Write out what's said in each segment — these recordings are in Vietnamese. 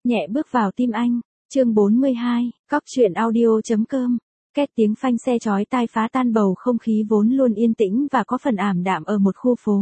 nhẹ bước vào tim anh. Chương 42, Cóc truyện audio.com. Két tiếng phanh xe chói tai phá tan bầu không khí vốn luôn yên tĩnh và có phần ảm đạm ở một khu phố.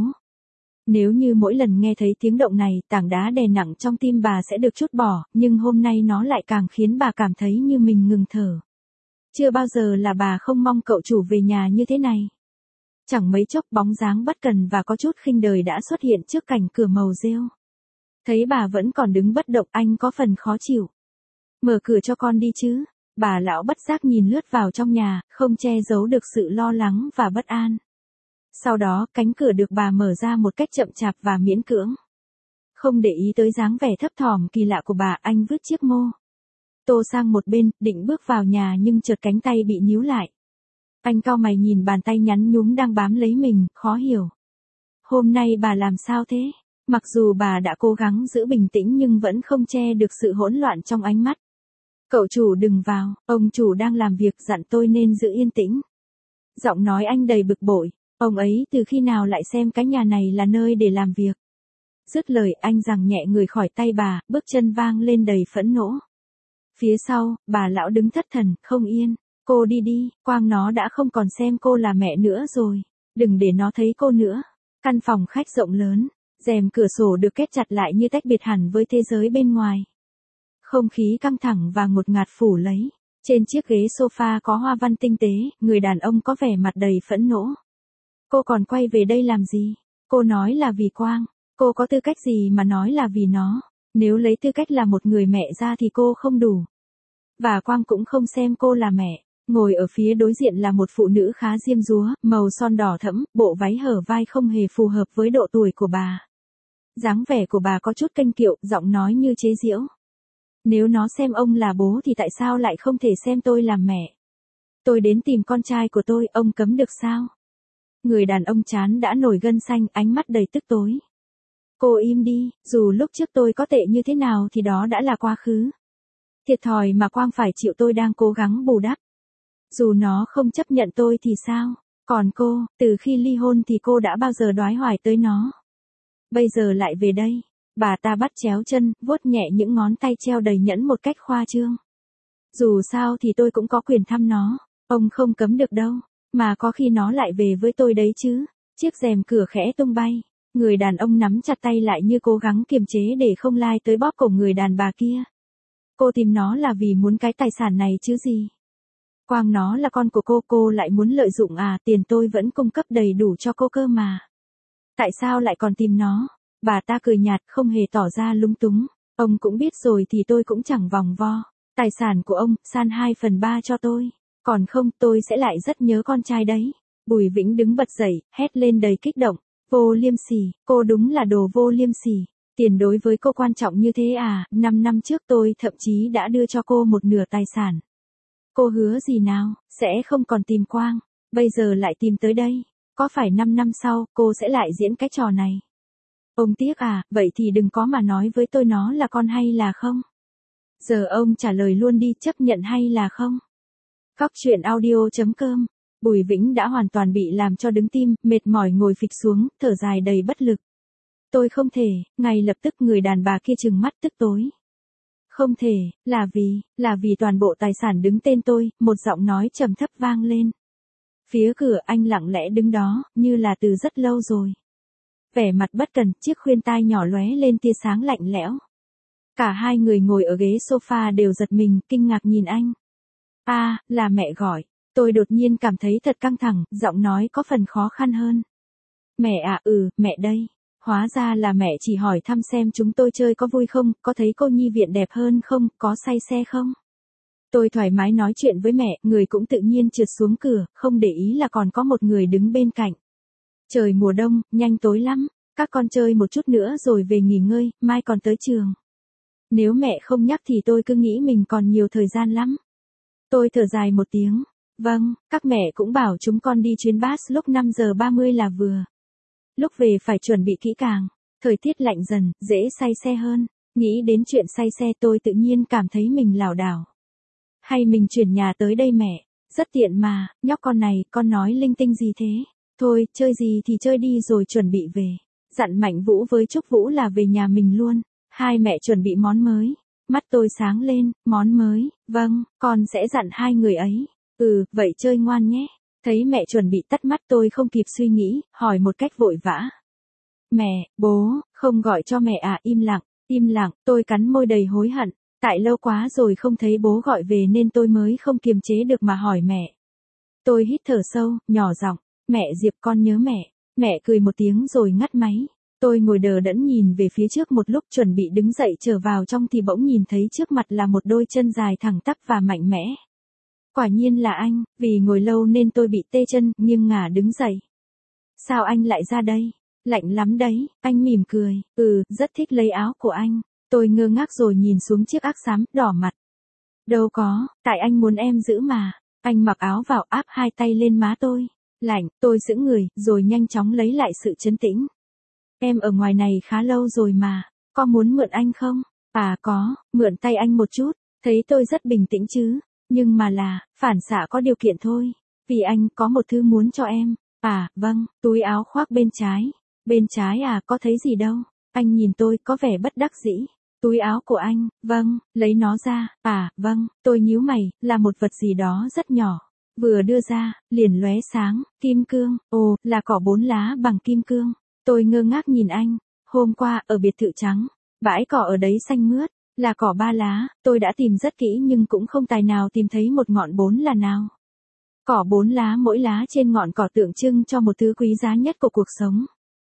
Nếu như mỗi lần nghe thấy tiếng động này, tảng đá đè nặng trong tim bà sẽ được trút bỏ, nhưng hôm nay nó lại càng khiến bà cảm thấy như mình ngừng thở. Chưa bao giờ là bà không mong cậu chủ về nhà như thế này. Chẳng mấy chốc bóng dáng bất cần và có chút khinh đời đã xuất hiện trước cảnh cửa màu rêu. Thấy bà vẫn còn đứng bất động, anh có phần khó chịu. Mở cửa cho con đi chứ. Bà lão bất giác nhìn lướt vào trong nhà, không che giấu được sự lo lắng và bất an. Sau đó, cánh cửa được bà mở ra một cách chậm chạp và miễn cưỡng. Không để ý tới dáng vẻ thấp thỏm kỳ lạ của bà, anh vứt chiếc mô tô sang một bên, định bước vào nhà nhưng chợt cánh tay bị níu lại. Anh cau mày nhìn bàn tay nhắn nhúm đang bám lấy mình, khó hiểu. Hôm nay bà làm sao thế? Mặc dù bà đã cố gắng giữ bình tĩnh nhưng vẫn không che được sự hỗn loạn trong ánh mắt. Cậu chủ đừng vào, ông chủ đang làm việc dặn tôi nên giữ yên tĩnh. Giọng nói anh đầy bực bội, ông ấy từ khi nào lại xem cái nhà này là nơi để làm việc. Dứt lời anh giằng nhẹ người khỏi tay bà, bước chân vang lên đầy phẫn nộ. Phía sau, bà lão đứng thất thần, không yên. Cô đi đi, Quang nó đã không còn xem cô là mẹ nữa rồi. Đừng để nó thấy cô nữa. Căn phòng khách rộng lớn, rèm cửa sổ được kết chặt lại như tách biệt hẳn với thế giới bên ngoài. Không khí căng thẳng và ngột ngạt phủ lấy. Trên chiếc ghế sofa có hoa văn tinh tế, người đàn ông có vẻ mặt đầy phẫn nộ. Cô còn quay về đây làm gì? Cô nói là vì Quang. Cô có tư cách gì mà nói là vì nó? Nếu lấy tư cách là một người mẹ ra thì cô không đủ. Và Quang cũng không xem cô là mẹ. Ngồi ở phía đối diện là một phụ nữ khá diêm dúa, màu son đỏ thẫm, bộ váy hở vai không hề phù hợp với độ tuổi của bà. Dáng vẻ của bà có chút kênh kiệu, giọng nói như chế giễu. Nếu nó xem ông là bố thì tại sao lại không thể xem tôi làm mẹ? Tôi đến tìm con trai của tôi, ông cấm được sao? Người đàn ông trán đã nổi gân xanh, ánh mắt đầy tức tối. Cô im đi, dù lúc trước tôi có tệ như thế nào thì đó đã là quá khứ. Thiệt thòi mà Quang phải chịu tôi đang cố gắng bù đắp. Dù nó không chấp nhận tôi thì sao? Còn cô, từ khi ly hôn thì cô đã bao giờ đoái hoài tới nó? Bây giờ lại về đây. Bà ta bắt chéo chân, vuốt nhẹ những ngón tay treo đầy nhẫn một cách khoa trương. Dù sao thì tôi cũng có quyền thăm nó. Ông không cấm được đâu. Mà có khi nó lại về với tôi đấy chứ. Chiếc rèm cửa khẽ tung bay. Người đàn ông nắm chặt tay lại như cố gắng kiềm chế để không lai tới bóp cổ người đàn bà kia. Cô tìm nó là vì muốn cái tài sản này chứ gì? Quang nó là con của cô lại muốn lợi dụng à? Tiền tôi vẫn cung cấp đầy đủ cho cô cơ mà. Tại sao lại còn tìm nó? Bà ta cười nhạt, không hề tỏ ra lúng túng. Ông cũng biết rồi thì tôi cũng chẳng vòng vo. Tài sản của ông, san 2/3 cho tôi. Còn không, tôi sẽ lại rất nhớ con trai đấy. Bùi Vĩnh đứng bật dậy, hét lên đầy kích động. Vô liêm sỉ, cô đúng là đồ vô liêm sỉ. Tiền đối với cô quan trọng như thế à? 5 năm trước tôi thậm chí đã đưa cho cô một nửa tài sản. Cô hứa gì nào, sẽ không còn tìm Quang. Bây giờ lại tìm tới đây. Có phải 5 năm sau, cô sẽ lại diễn cái trò này? Ông tiếc à, vậy thì đừng có mà nói với tôi nó là con hay là không. Giờ ông trả lời luôn đi, chấp nhận hay là không. Cóc truyện audio.com. Bùi Vĩnh đã hoàn toàn bị làm cho đứng tim, mệt mỏi ngồi phịch xuống, thở dài đầy bất lực. Tôi không thể, ngay lập tức người đàn bà kia trừng mắt tức tối. Không thể, là vì toàn bộ tài sản đứng tên tôi, một giọng nói trầm thấp vang lên. Phía cửa anh lặng lẽ đứng đó, như là từ rất lâu rồi. Vẻ mặt bất cần, chiếc khuyên tai nhỏ lóe lên tia sáng lạnh lẽo. Cả hai người ngồi ở ghế sofa đều giật mình, kinh ngạc nhìn anh. Là mẹ gọi. Tôi đột nhiên cảm thấy thật căng thẳng, giọng nói có phần khó khăn hơn. Mẹ à, mẹ đây. Hóa ra là mẹ chỉ hỏi thăm xem chúng tôi chơi có vui không, có thấy cô nhi viện đẹp hơn không, có say xe không. Tôi thoải mái nói chuyện với mẹ, người cũng tự nhiên trượt xuống cửa, không để ý là còn có một người đứng bên cạnh. Trời mùa đông, nhanh tối lắm, các con chơi một chút nữa rồi về nghỉ ngơi, mai còn tới trường. Nếu mẹ không nhắc thì tôi cứ nghĩ mình còn nhiều thời gian lắm. Tôi thở dài một tiếng. Vâng, các mẹ cũng bảo chúng con đi chuyến bus lúc 5:30 là vừa. Lúc về phải chuẩn bị kỹ càng. Thời tiết lạnh dần, dễ say xe hơn. Nghĩ đến chuyện say xe tôi tự nhiên cảm thấy mình lảo đảo. Hay mình chuyển nhà tới đây mẹ. Rất tiện mà, nhóc con này, con nói linh tinh gì thế? Thôi, chơi gì thì chơi đi rồi chuẩn bị về. Dặn Mạnh Vũ với Trúc Vũ là về nhà mình luôn. Hai mẹ chuẩn bị món mới. Mắt tôi sáng lên, món mới, vâng, con sẽ dặn hai người ấy. Vậy chơi ngoan nhé. Thấy mẹ chuẩn bị tắt mắt tôi không kịp suy nghĩ, hỏi một cách vội vã. Mẹ, bố, không gọi cho mẹ à? Im lặng, tôi cắn môi đầy hối hận. Tại lâu quá rồi không thấy bố gọi về nên tôi mới không kiềm chế được mà hỏi mẹ. Tôi hít thở sâu, nhỏ giọng, mẹ Diệp con nhớ mẹ. Mẹ cười một tiếng rồi ngắt máy. Tôi ngồi đờ đẫn nhìn về phía trước một lúc chuẩn bị đứng dậy trở vào trong thì bỗng nhìn thấy trước mặt là một đôi chân dài thẳng tắp và mạnh mẽ. Quả nhiên là anh, vì ngồi lâu nên tôi bị tê chân, nghiêng ngả đứng dậy. Sao anh lại ra đây? Lạnh lắm đấy, anh mỉm cười, rất thích lấy áo của anh. Tôi ngơ ngác rồi nhìn xuống chiếc áo xám, đỏ mặt. Đâu có, tại anh muốn em giữ mà. Anh mặc áo vào áp hai tay lên má tôi. Lạnh, tôi sững người, rồi nhanh chóng lấy lại sự trấn tĩnh. Em ở ngoài này khá lâu rồi mà, có muốn mượn anh không? Có, mượn tay anh một chút. Thấy tôi rất bình tĩnh chứ, nhưng mà phản xạ có điều kiện thôi. Vì anh có một thứ muốn cho em. Vâng, túi áo khoác bên trái. Bên trái có thấy gì đâu. Anh nhìn tôi có vẻ bất đắc dĩ. Túi áo của anh, vâng, lấy nó ra. Vâng, tôi nhíu mày, là một vật gì đó rất nhỏ. Vừa đưa ra, liền lóe sáng, kim cương, là cỏ 4 lá bằng kim cương. Tôi ngơ ngác nhìn anh, hôm qua ở biệt thự trắng, bãi cỏ ở đấy xanh mướt, là cỏ 3 lá, tôi đã tìm rất kỹ nhưng cũng không tài nào tìm thấy một ngọn 4 là nào. Cỏ 4 lá, mỗi lá trên ngọn cỏ tượng trưng cho một thứ quý giá nhất của cuộc sống.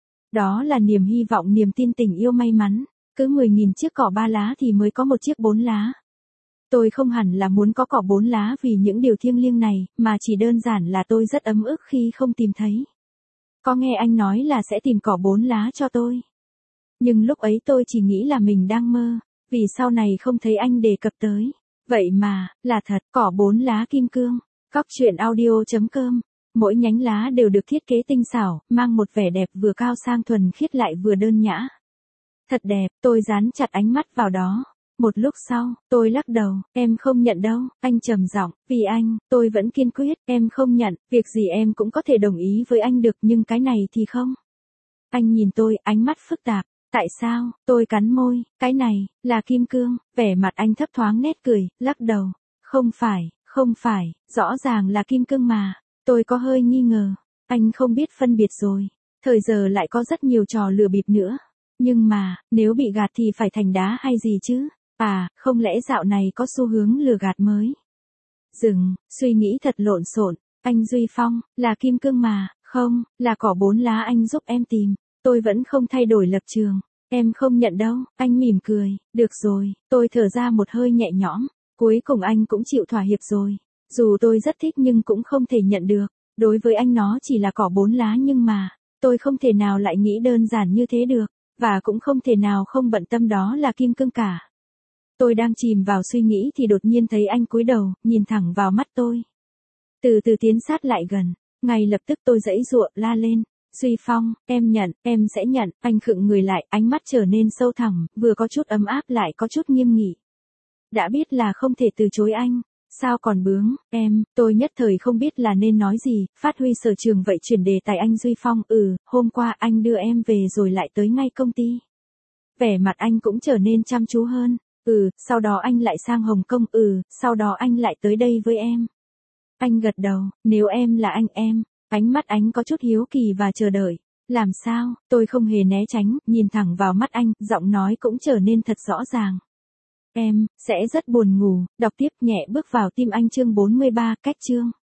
Đó là niềm hy vọng, niềm tin, tình yêu, may mắn. Cứ 10.000 chiếc cỏ 3 lá thì mới có một chiếc 4 lá. Tôi không hẳn là muốn có cỏ 4 lá vì những điều thiêng liêng này, mà chỉ đơn giản là tôi rất ấm ức khi không tìm thấy. Có nghe anh nói là sẽ tìm cỏ 4 lá cho tôi. Nhưng lúc ấy tôi chỉ nghĩ là mình đang mơ, vì sau này không thấy anh đề cập tới. Vậy mà, là thật, cỏ 4 lá kim cương. Cóc truyện audio.com. Mỗi nhánh lá đều được thiết kế tinh xảo, mang một vẻ đẹp vừa cao sang thuần khiết lại vừa đơn nhã. Thật đẹp, tôi dán chặt ánh mắt vào đó. Một lúc sau, tôi lắc đầu, em không nhận đâu, anh trầm giọng, vì anh, tôi vẫn kiên quyết, em không nhận, việc gì em cũng có thể đồng ý với anh được nhưng cái này thì không. Anh nhìn tôi, ánh mắt phức tạp, tại sao, tôi cắn môi, cái này, là kim cương, vẻ mặt anh thấp thoáng nét cười, lắc đầu, không phải, rõ ràng là kim cương mà, tôi có hơi nghi ngờ, anh không biết phân biệt rồi, thời giờ lại có rất nhiều trò lừa bịp nữa. Nhưng mà, nếu bị gạt thì phải thành đá hay gì chứ? Không lẽ dạo này có xu hướng lừa gạt mới? Dừng, suy nghĩ thật lộn xộn. Anh Duy Phong, là kim cương mà, không, là cỏ 4 lá anh giúp em tìm. Tôi vẫn không thay đổi lập trường. Em không nhận đâu, anh mỉm cười. Được rồi, tôi thở ra một hơi nhẹ nhõm. Cuối cùng anh cũng chịu thỏa hiệp rồi. Dù tôi rất thích nhưng cũng không thể nhận được. Đối với anh nó chỉ là cỏ 4 lá nhưng mà, tôi không thể nào lại nghĩ đơn giản như thế được. Và cũng không thể nào không bận tâm đó là kim cương cả. Tôi đang chìm vào suy nghĩ thì đột nhiên thấy anh cúi đầu, nhìn thẳng vào mắt tôi. Từ từ tiến sát lại gần, ngay lập tức tôi giãy giụa, la lên. Duy Phong, em nhận, em sẽ nhận. Anh khựng người lại, ánh mắt trở nên sâu thẳm, vừa có chút ấm áp lại có chút nghiêm nghị. Đã biết là không thể từ chối anh. Sao còn bướng, em, tôi nhất thời không biết là nên nói gì, phát huy sở trường vậy chuyển đề tài anh Duy Phong, hôm qua anh đưa em về rồi lại tới ngay công ty. Vẻ mặt anh cũng trở nên chăm chú hơn, sau đó anh lại sang Hồng Kông, sau đó anh lại tới đây với em. Anh gật đầu, nếu em là anh, ánh mắt anh có chút hiếu kỳ và chờ đợi. Làm sao, tôi không hề né tránh, nhìn thẳng vào mắt anh, giọng nói cũng trở nên thật rõ ràng. Em, sẽ rất buồn ngủ, đọc tiếp nhẹ bước vào tim anh chương 43, cách chương.